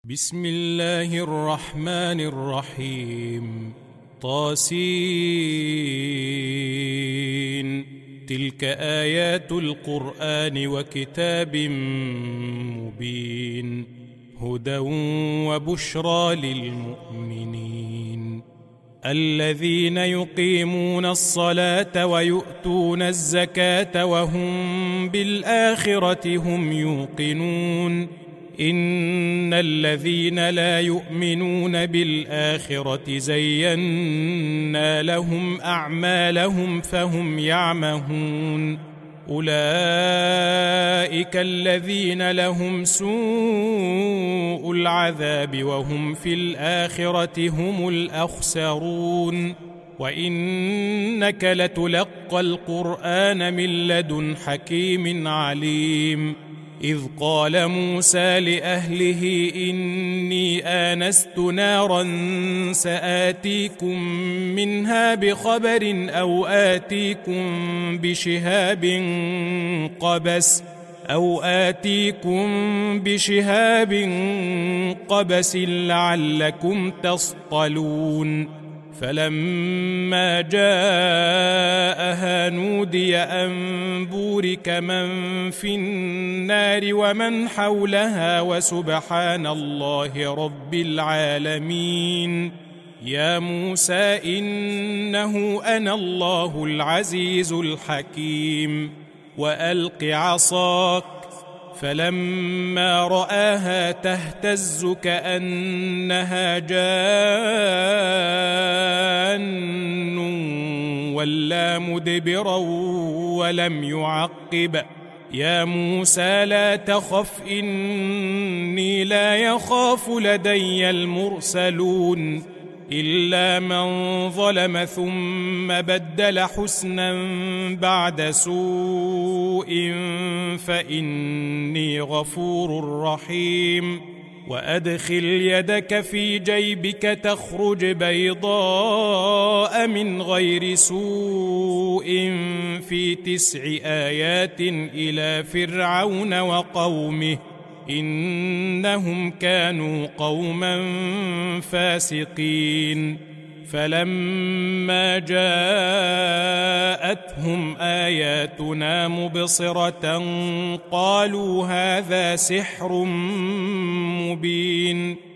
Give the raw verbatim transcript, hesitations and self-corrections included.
بسم الله الرحمن الرحيم. طاسين. تلك آيات القرآن وكتاب مبين، هدى وبشرى للمؤمنين الذين يقيمون الصلاة ويؤتون الزكاة وهم بالآخرة هم يوقنون. إن الذين لا يؤمنون بالآخرة زينا لهم أعمالهم فهم يعمهون. أولئك الذين لهم سوء العذاب وهم في الآخرة هم الأخسرون. وإنك لتلقى القرآن من لدن حكيم عليم. إذ قال موسى لأهله إني آنست نارا سآتيكم منها بخبر أو آتيكم بشهاب قبس أو آتيكم بشهاب قبس لعلكم تصطلون. فلما جاءها نودي أن بورك من في النار ومن حولها وسبحان الله رب العالمين. يا موسى إنه أنا الله العزيز الحكيم. وألق عصاك، فلما رآها تهتز كأنها جان ولا مدبرا ولم يعقب. يا موسى لا تخف إني لا يخاف لدي المرسلون. إلا من ظلم ثم بدل حسنا بعد سوء فإني غفور رحيم. وأدخل يدك في جيبك تخرج بيضاء من غير سوء في تسع آيات إلى فرعون وقومه إنهم كانوا قوما فاسقين. فلما جاءتهم آياتنا مبصرة قالوا هذا سحر مبين.